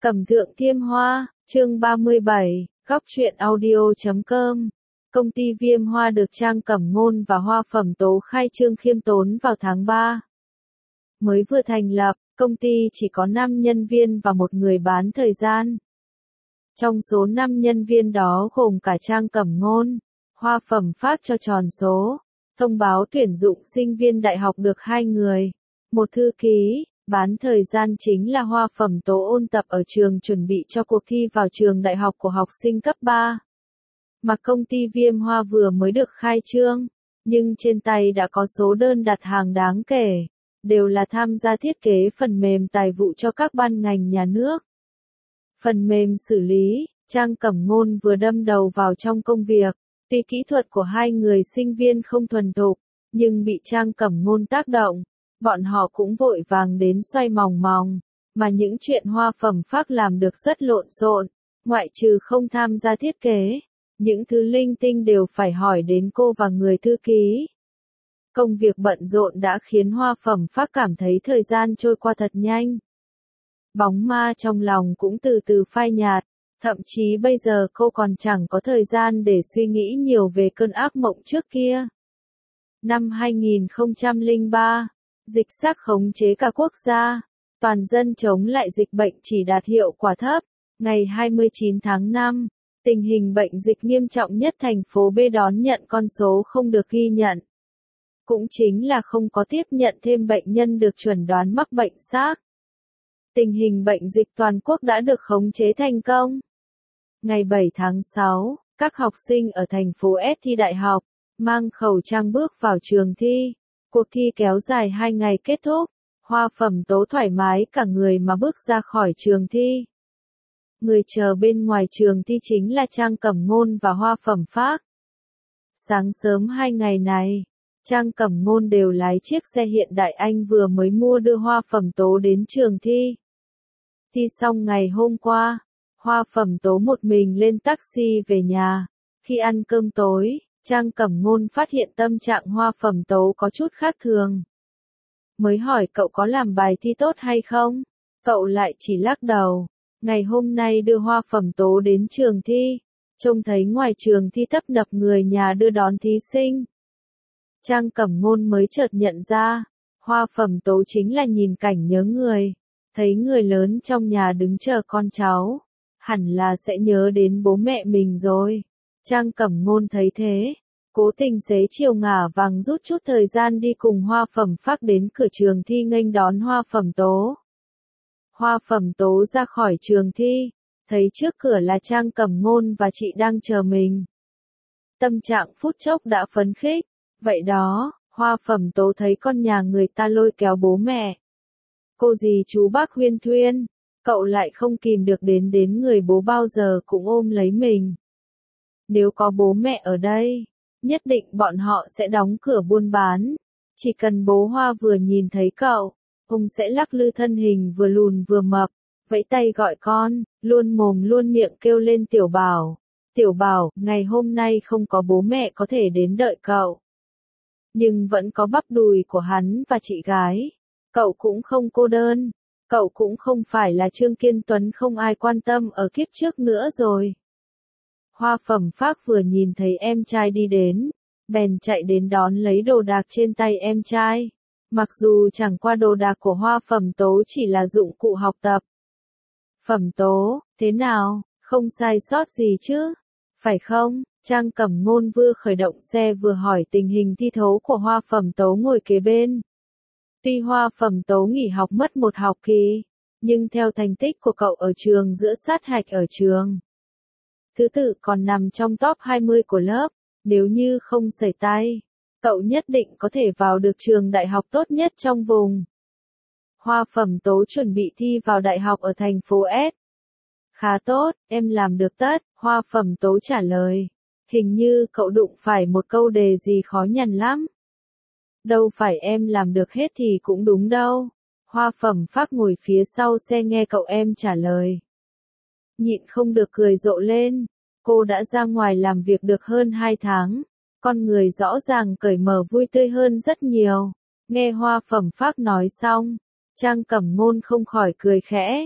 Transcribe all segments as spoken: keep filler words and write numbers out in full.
Cẩm Thượng Thiêm Hoa, chương ba mươi bảy, góc truyện audio chấm com. Công ty Viêm Hoa được Trang Cẩm Ngôn và Hoa Phẩm Tố khai trương khiêm tốn vào tháng ba. Mới vừa thành lập, công ty chỉ có năm nhân viên và một người bán thời gian. Trong số năm nhân viên đó gồm cả Trang Cẩm Ngôn, Hoa Phẩm phát cho tròn số, thông báo tuyển dụng sinh viên đại học được hai người, một thư ký. Bán thời gian chính là Hoa Phẩm Tố ôn tập ở trường chuẩn bị cho cuộc thi vào trường đại học của học sinh cấp ba. Mà công ty Viêm Hoa vừa mới được khai trương, nhưng trên tay đã có số đơn đặt hàng đáng kể, đều là tham gia thiết kế phần mềm tài vụ cho các ban ngành nhà nước. Phần mềm xử lý, Trang Cẩm Ngôn vừa đâm đầu vào trong công việc, tuy kỹ thuật của hai người sinh viên không thuần thục, nhưng bị Trang Cẩm Ngôn tác động. Bọn họ cũng vội vàng đến xoay mòng mòng, mà những chuyện Hoa Phẩm Phác làm được rất lộn xộn, ngoại trừ không tham gia thiết kế, những thứ linh tinh đều phải hỏi đến cô và người thư ký. Công việc bận rộn đã khiến Hoa Phẩm Phác cảm thấy thời gian trôi qua thật nhanh. Bóng ma trong lòng cũng từ từ phai nhạt, thậm chí bây giờ cô còn chẳng có thời gian để suy nghĩ nhiều về cơn ác mộng trước kia. Năm hai nghìn không trăm lẻ ba, dịch xác khống chế cả quốc gia, toàn dân chống lại dịch bệnh chỉ đạt hiệu quả thấp. Ngày hai mươi chín tháng năm, tình hình bệnh dịch nghiêm trọng nhất thành phố B đón nhận con số không được ghi nhận. Cũng chính là không có tiếp nhận thêm bệnh nhân được chuẩn đoán mắc bệnh SARS. Tình hình bệnh dịch toàn quốc đã được khống chế thành công. Ngày bảy tháng sáu, các học sinh ở thành phố S thi đại học, mang khẩu trang bước vào trường thi. Cuộc thi kéo dài hai ngày kết thúc, Hoa Phẩm Tố thoải mái cả người mà bước ra khỏi trường thi. Người chờ bên ngoài trường thi chính là Trang Cẩm Ngôn và Hoa Phẩm Phác. Sáng sớm hai ngày này, Trang Cẩm Ngôn đều lái chiếc xe hiện đại anh vừa mới mua đưa Hoa Phẩm Tố đến trường thi. Thi xong ngày hôm qua, Hoa Phẩm Tố một mình lên taxi về nhà. Khi ăn cơm tối, Trang Cẩm Ngôn phát hiện tâm trạng Hoa Phẩm Tố có chút khác thường. Mới hỏi cậu có làm bài thi tốt hay không? Cậu lại chỉ lắc đầu. Ngày hôm nay đưa Hoa Phẩm Tố đến trường thi, trông thấy ngoài trường thi tấp nập người nhà đưa đón thí sinh. Trang Cẩm Ngôn mới chợt nhận ra, Hoa Phẩm Tố chính là nhìn cảnh nhớ người, thấy người lớn trong nhà đứng chờ con cháu, hẳn là sẽ nhớ đến bố mẹ mình rồi. Trang Cẩm Ngôn thấy thế, cố tình xế chiều ngả vàng rút chút thời gian đi cùng Hoa Phẩm Phác đến cửa trường thi nghênh đón Hoa Phẩm Tố. Hoa Phẩm Tố ra khỏi trường thi, thấy trước cửa là Trang Cẩm Ngôn và chị đang chờ mình. Tâm trạng phút chốc đã phấn khích, vậy đó, Hoa Phẩm Tố thấy con nhà người ta lôi kéo bố mẹ. Cô dì chú bác huyên thuyên, cậu lại không kìm được đến đến người bố bao giờ cũng ôm lấy mình. Nếu có bố mẹ ở đây, nhất định bọn họ sẽ đóng cửa buôn bán. Chỉ cần bố Hoa vừa nhìn thấy cậu, ông sẽ lắc lư thân hình vừa lùn vừa mập, vẫy tay gọi con, luôn mồm luôn miệng kêu lên Tiểu Bảo. Tiểu Bảo, ngày hôm nay không có bố mẹ có thể đến đợi cậu. Nhưng vẫn có bắp đùi của hắn và chị gái. Cậu cũng không cô đơn. Cậu cũng không phải là Trương Kiên Tuấn không ai quan tâm ở kiếp trước nữa rồi. Hoa Phẩm Phác vừa nhìn thấy em trai đi đến, bèn chạy đến đón lấy đồ đạc trên tay em trai. Mặc dù chẳng qua đồ đạc của Hoa Phẩm Tố chỉ là dụng cụ học tập. Phẩm Tố, thế nào, không sai sót gì chứ? Phải không? Trang Cẩm Ngôn vừa khởi động xe vừa hỏi tình hình thi thố của Hoa Phẩm Tố ngồi kế bên. Tuy Hoa Phẩm Tố nghỉ học mất một học kỳ, nhưng theo thành tích của cậu ở trường giữa sát hạch ở trường, thứ tự còn nằm trong top hai mươi của lớp, nếu như không sẩy tay, cậu nhất định có thể vào được trường đại học tốt nhất trong vùng. Hoa Phẩm Tố chuẩn bị thi vào đại học ở thành phố S. Khá tốt, em làm được tất, Hoa Phẩm Tố trả lời. Hình như cậu đụng phải một câu đề gì khó nhằn lắm. Đâu phải em làm được hết thì cũng đúng đâu. Hoa Phẩm Phác ngồi phía sau xe nghe cậu em trả lời. Nhịn không được cười rộ lên. Cô đã ra ngoài làm việc được hơn hai tháng. Con người rõ ràng cởi mở vui tươi hơn rất nhiều. Nghe Hoa Phẩm Phác nói xong, Trang Cẩm Ngôn không khỏi cười khẽ.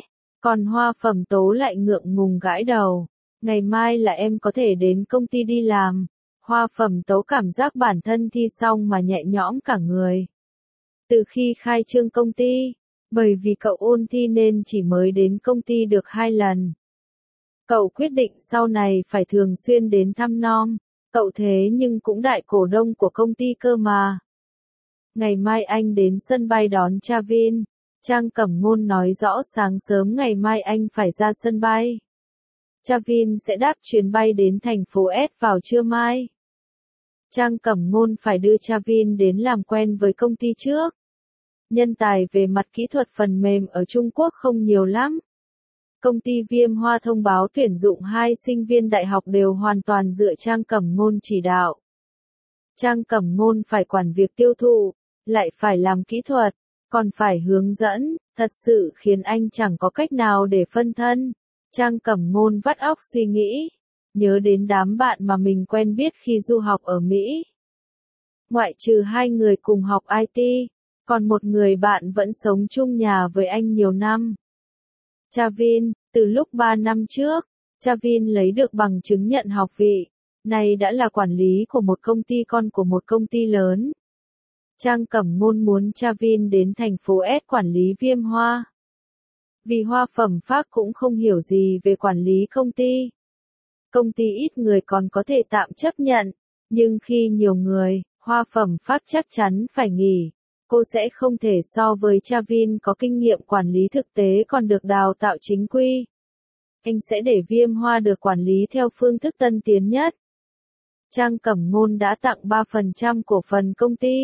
Còn Hoa Phẩm Tố lại ngượng ngùng gãi đầu. Ngày mai là em có thể đến công ty đi làm. Hoa Phẩm Tố cảm giác bản thân thi xong mà nhẹ nhõm cả người. Từ khi khai trương công ty, bởi vì cậu ôn thi nên chỉ mới đến công ty được hai lần. Cậu quyết định sau này phải thường xuyên đến thăm nom. Cậu thế nhưng cũng đại cổ đông của công ty cơ mà. Ngày mai anh đến sân bay đón Chavin. Trang Cẩm Ngôn nói rõ sáng sớm ngày mai anh phải ra sân bay. Chavin sẽ đáp chuyến bay đến thành phố S vào trưa mai. Trang Cẩm Ngôn phải đưa Chavin đến làm quen với công ty trước. Nhân tài về mặt kỹ thuật phần mềm ở Trung Quốc không nhiều lắm. Công ty Viêm Hoa thông báo tuyển dụng hai sinh viên đại học đều hoàn toàn dựa Trang Cẩm Ngôn chỉ đạo. Trang Cẩm Ngôn phải quản việc tiêu thụ, lại phải làm kỹ thuật, còn phải hướng dẫn, thật sự khiến anh chẳng có cách nào để phân thân. Trang Cẩm Ngôn vắt óc suy nghĩ, nhớ đến đám bạn mà mình quen biết khi du học ở Mỹ. Ngoại trừ hai người cùng học I T, còn một người bạn vẫn sống chung nhà với anh nhiều năm. Chavin, từ lúc ba năm trước, Chavin lấy được bằng chứng nhận học vị, nay đã là quản lý của một công ty con của một công ty lớn. Trang Cẩm Ngôn muốn Chavin đến thành phố S quản lý Viêm Hoa. Vì Hoa Phẩm Phác cũng không hiểu gì về quản lý công ty. Công ty ít người còn có thể tạm chấp nhận, nhưng khi nhiều người, Hoa Phẩm Phác chắc chắn phải nghỉ. Cô sẽ không thể so với Chavin có kinh nghiệm quản lý thực tế còn được đào tạo chính quy. Anh sẽ để Viêm Hoa được quản lý theo phương thức tân tiến nhất. Trang Cẩm Ngôn đã tặng ba phần trăm cổ phần công ty.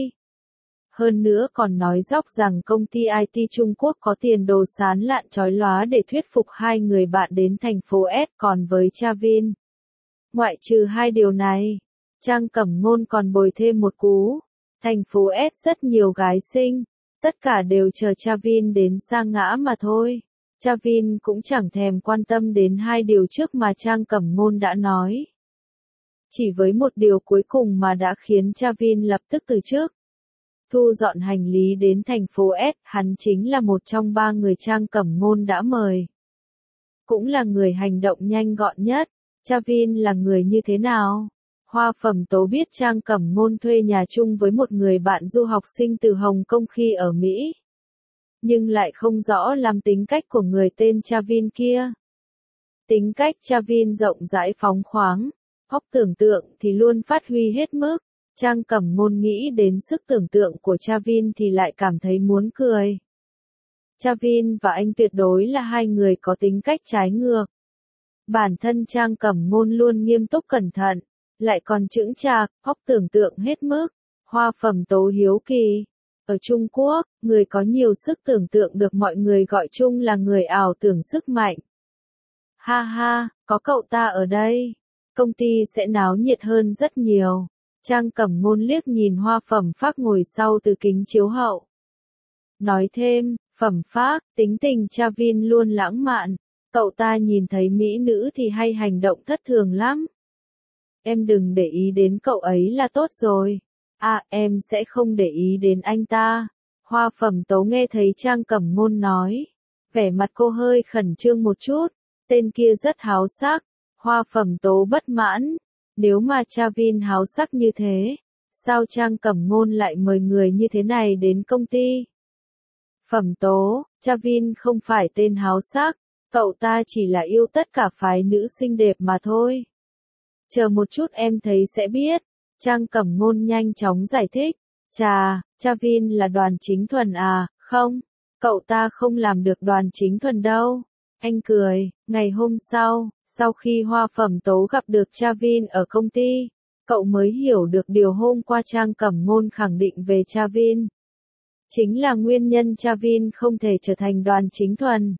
Hơn nữa còn nói dóc rằng công ty I T Trung Quốc có tiền đồ sán lạn chói lóa để thuyết phục hai người bạn đến thành phố S. Còn với Chavin, ngoại trừ hai điều này, Trang Cẩm Ngôn còn bồi thêm một cú. Thành phố S rất nhiều gái xinh, tất cả đều chờ Chavin đến sa ngã mà thôi. Chavin cũng chẳng thèm quan tâm đến hai điều trước mà Trang Cẩm Ngôn đã nói. Chỉ với một điều cuối cùng mà đã khiến Chavin lập tức từ chức. Thu dọn hành lý đến thành phố S, hắn chính là một trong ba người Trang Cẩm Ngôn đã mời. Cũng là người hành động nhanh gọn nhất. Chavin là người như thế nào? Hoa Phẩm Tố biết Trang Cẩm Ngôn thuê nhà chung với một người bạn du học sinh từ Hồng Kông khi ở Mỹ. Nhưng lại không rõ lắm tính cách của người tên Chavin kia. Tính cách Chavin rộng rãi phóng khoáng, óc tưởng tượng thì luôn phát huy hết mức. Trang Cẩm Ngôn nghĩ đến sức tưởng tượng của Chavin thì lại cảm thấy muốn cười. Chavin và anh tuyệt đối là hai người có tính cách trái ngược. Bản thân Trang Cẩm Ngôn luôn nghiêm túc cẩn thận, lại còn chững chạc, óc tưởng tượng hết mức. Hoa Phẩm Tố hiếu kỳ. Ở Trung Quốc, người có nhiều sức tưởng tượng được mọi người gọi chung là người ảo tưởng sức mạnh. Ha ha, có cậu ta ở đây, công ty sẽ náo nhiệt hơn rất nhiều. Trang Cẩm Ngôn liếc nhìn Hoa Phẩm Phác ngồi sau từ kính chiếu hậu. Nói thêm, Phẩm Phác, tính tình Chavin luôn lãng mạn, cậu ta nhìn thấy mỹ nữ thì hay hành động thất thường lắm. Em đừng để ý đến cậu ấy là tốt rồi. À, em sẽ không để ý đến anh ta. Hoa Phẩm Tố nghe thấy Trang Cẩm Ngôn nói. Vẻ mặt cô hơi khẩn trương một chút. Tên kia rất háo sắc. Hoa Phẩm Tố bất mãn. Nếu mà Chavin háo sắc như thế, sao Trang Cẩm Ngôn lại mời người như thế này đến công ty? Phẩm Tố, Chavin không phải tên háo sắc, cậu ta chỉ là yêu tất cả phái nữ xinh đẹp mà thôi. Chờ một chút em thấy sẽ biết. Trang Cẩm Ngôn nhanh chóng giải thích. Chà, Chavin là Đoàn Chính Thuần à? Không, cậu ta không làm được Đoàn Chính Thuần đâu. Anh cười. Ngày hôm sau, sau khi Hoa Phẩm Tố gặp được Chavin ở công ty, cậu mới hiểu được điều hôm qua Trang Cẩm Ngôn khẳng định về Chavin. Chính là nguyên nhân Chavin không thể trở thành Đoàn Chính Thuần.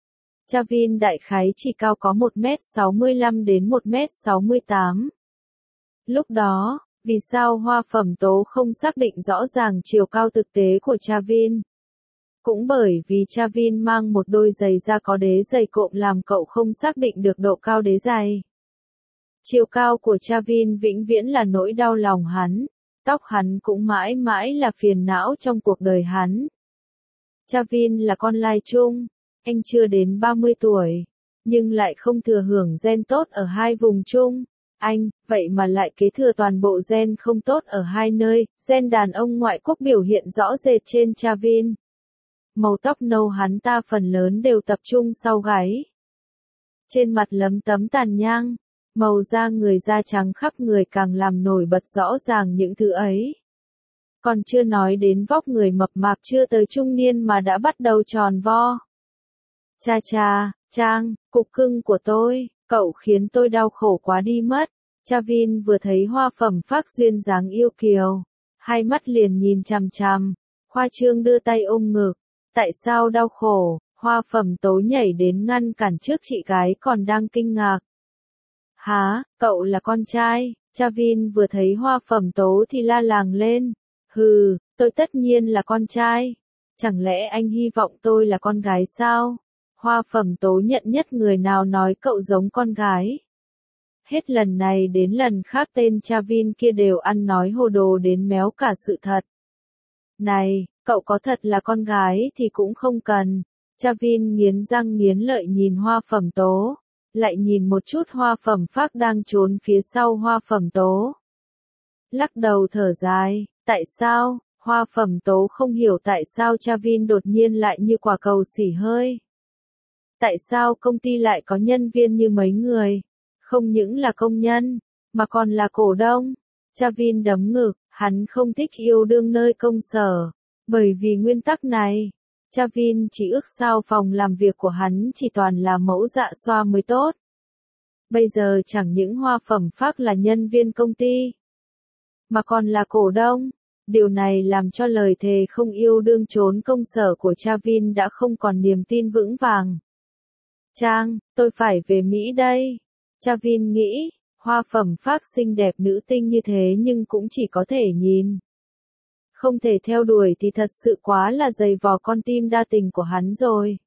Chavin đại khái chỉ cao có một mét sáu mươi lăm đến một mét sáu mươi tám. Lúc đó, vì sao Hoa Phẩm Tố không xác định rõ ràng chiều cao thực tế của Chavin? Cũng bởi vì Chavin mang một đôi giày da có đế giày cộm làm cậu không xác định được độ cao đế giày. Chiều cao của Chavin vĩnh viễn là nỗi đau lòng hắn, tóc hắn cũng mãi mãi là phiền não trong cuộc đời hắn. Chavin là con lai chung, Anh chưa đến ba mươi tuổi, nhưng lại không thừa hưởng gen tốt ở hai vùng chung. Anh, vậy mà lại kế thừa toàn bộ gen không tốt ở hai nơi, gen đàn ông ngoại quốc biểu hiện rõ rệt trên Chavin. Màu tóc nâu hắn ta phần lớn đều tập trung sau gáy. Trên mặt lấm tấm tàn nhang, màu da người da trắng khắp người càng làm nổi bật rõ ràng những thứ ấy. Còn chưa nói đến vóc người mập mạp chưa tới trung niên mà đã bắt đầu tròn vo. Cha cha, Trang, cục cưng của tôi, cậu khiến tôi đau khổ quá đi mất. Chavin vừa thấy hoa phẩm phác duyên dáng yêu kiều, hai mắt liền nhìn chằm chằm, khoa trương đưa tay ôm ngực. Tại sao đau khổ? Hoa phẩm tố nhảy đến ngăn cản trước chị gái còn đang kinh ngạc. Hả, cậu là con trai? Chavin vừa thấy hoa phẩm tố thì la làng lên. Hừ, tôi tất nhiên là con trai. Chẳng lẽ anh hy vọng tôi là con gái sao? Hoa phẩm tố nhận nhất người nào nói cậu giống con gái. Hết lần này đến lần khác tên Chavin kia đều ăn nói hồ đồ đến méo cả sự thật. Này, cậu có thật là con gái thì cũng không cần. Chavin nghiến răng nghiến lợi nhìn hoa phẩm tố, lại nhìn một chút hoa phẩm phác đang trốn phía sau hoa phẩm tố. Lắc đầu thở dài, tại sao? Hoa phẩm tố không hiểu tại sao Chavin đột nhiên lại như quả cầu xỉ hơi. Tại sao công ty lại có nhân viên như mấy người? Không những là công nhân, mà còn là cổ đông. Chavin đấm ngực, hắn không thích yêu đương nơi công sở. Bởi vì nguyên tắc này, Chavin chỉ ước sao phòng làm việc của hắn chỉ toàn là mẫu dạ xoa mới tốt. Bây giờ chẳng những hoa phẩm phác là nhân viên công ty, mà còn là cổ đông. Điều này làm cho lời thề không yêu đương trốn công sở của Chavin đã không còn niềm tin vững vàng. Trang, tôi phải về Mỹ đây. Chavin nghĩ, hoa phẩm phác xinh đẹp nữ tinh như thế nhưng cũng chỉ có thể nhìn. Không thể theo đuổi thì thật sự quá là dày vò con tim đa tình của hắn rồi.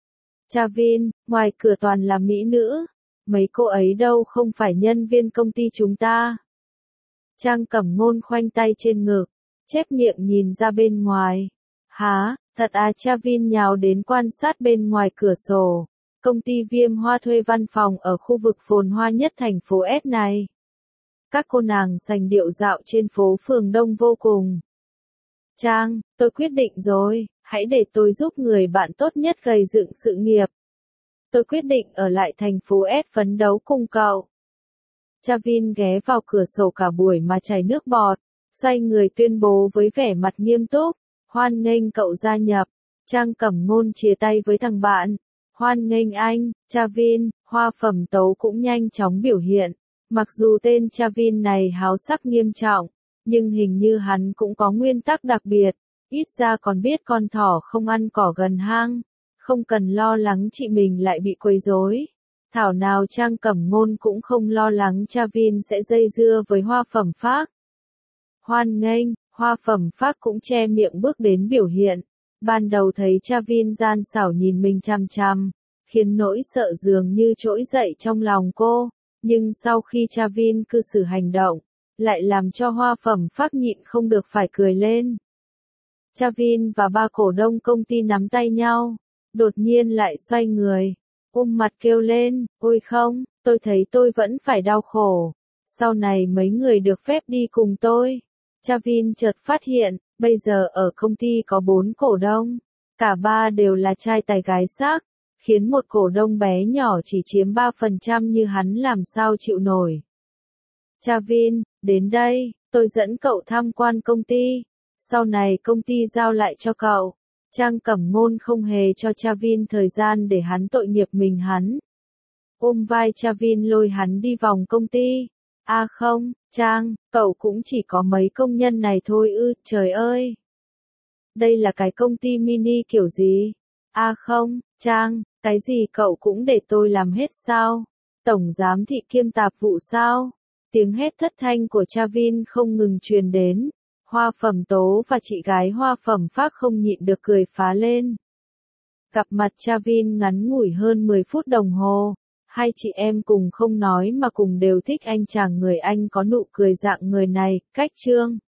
Chavin, ngoài cửa toàn là mỹ nữ. Mấy cô ấy đâu không phải nhân viên công ty chúng ta. Trang Cẩm Ngôn khoanh tay trên ngực, chép miệng nhìn ra bên ngoài. Hả, thật à? Chavin nhào đến quan sát bên ngoài cửa sổ. Công ty Viêm Hoa thuê văn phòng ở khu vực phồn hoa nhất thành phố S này. Các cô nàng sành điệu dạo trên phố phường đông vô cùng. Trang, tôi quyết định rồi, hãy để tôi giúp người bạn tốt nhất gây dựng sự nghiệp. Tôi quyết định ở lại thành phố S phấn đấu cùng cậu. Chavin ghé vào cửa sổ cả buổi mà chảy nước bọt, xoay người tuyên bố với vẻ mặt nghiêm túc, hoan nghênh cậu gia nhập. Trang Cẩm Ngôn chia tay với thằng bạn, hoan nghênh anh. Chavin, hoa phẩm tố cũng nhanh chóng biểu hiện, mặc dù tên Chavin này háo sắc nghiêm trọng, nhưng hình như hắn cũng có nguyên tắc đặc biệt, ít ra còn biết con thỏ không ăn cỏ gần hang, không cần lo lắng chị mình lại bị quấy rối. Thảo nào Trang Cẩm Ngôn cũng không lo lắng Chavin sẽ dây dưa với hoa phẩm phác. Hoan nghênh, hoa phẩm phác cũng che miệng bước đến biểu hiện. Ban đầu thấy Chavin gian xảo nhìn mình chằm chằm, khiến nỗi sợ dường như trỗi dậy trong lòng cô, nhưng sau khi Chavin cư xử hành động, lại làm cho hoa phẩm phác nhịn không được phải cười lên. Chavin và ba cổ đông công ty nắm tay nhau, đột nhiên lại xoay người, ôm mặt kêu lên, ôi không, tôi thấy tôi vẫn phải đau khổ, sau này mấy người được phép đi cùng tôi. Chavin chợt phát hiện, bây giờ ở công ty có bốn cổ đông, cả ba đều là trai tài gái sắc, khiến một cổ đông bé nhỏ chỉ chiếm ba phần trăm như hắn làm sao chịu nổi. Chavin, đến đây, tôi dẫn cậu tham quan công ty, sau này công ty giao lại cho cậu. Trang Cẩm Ngôn không hề cho Chavin thời gian để hắn tội nghiệp mình hắn. Ôm vai Chavin lôi hắn đi vòng công ty. À không, Trang, cậu cũng chỉ có mấy công nhân này thôi ư, trời ơi. Đây là cái công ty mini kiểu gì? À không, Trang, cái gì cậu cũng để tôi làm hết sao? Tổng giám thị kiêm tạp vụ sao? Tiếng hét thất thanh của Chavin không ngừng truyền đến. Hoa phẩm tố và chị gái hoa phẩm phác không nhịn được cười phá lên. Gặp mặt Chavin ngắn ngủi hơn mười phút đồng hồ. Hai chị em cùng không nói mà cùng đều thích anh chàng người Anh có nụ cười dạng người này, cách trương.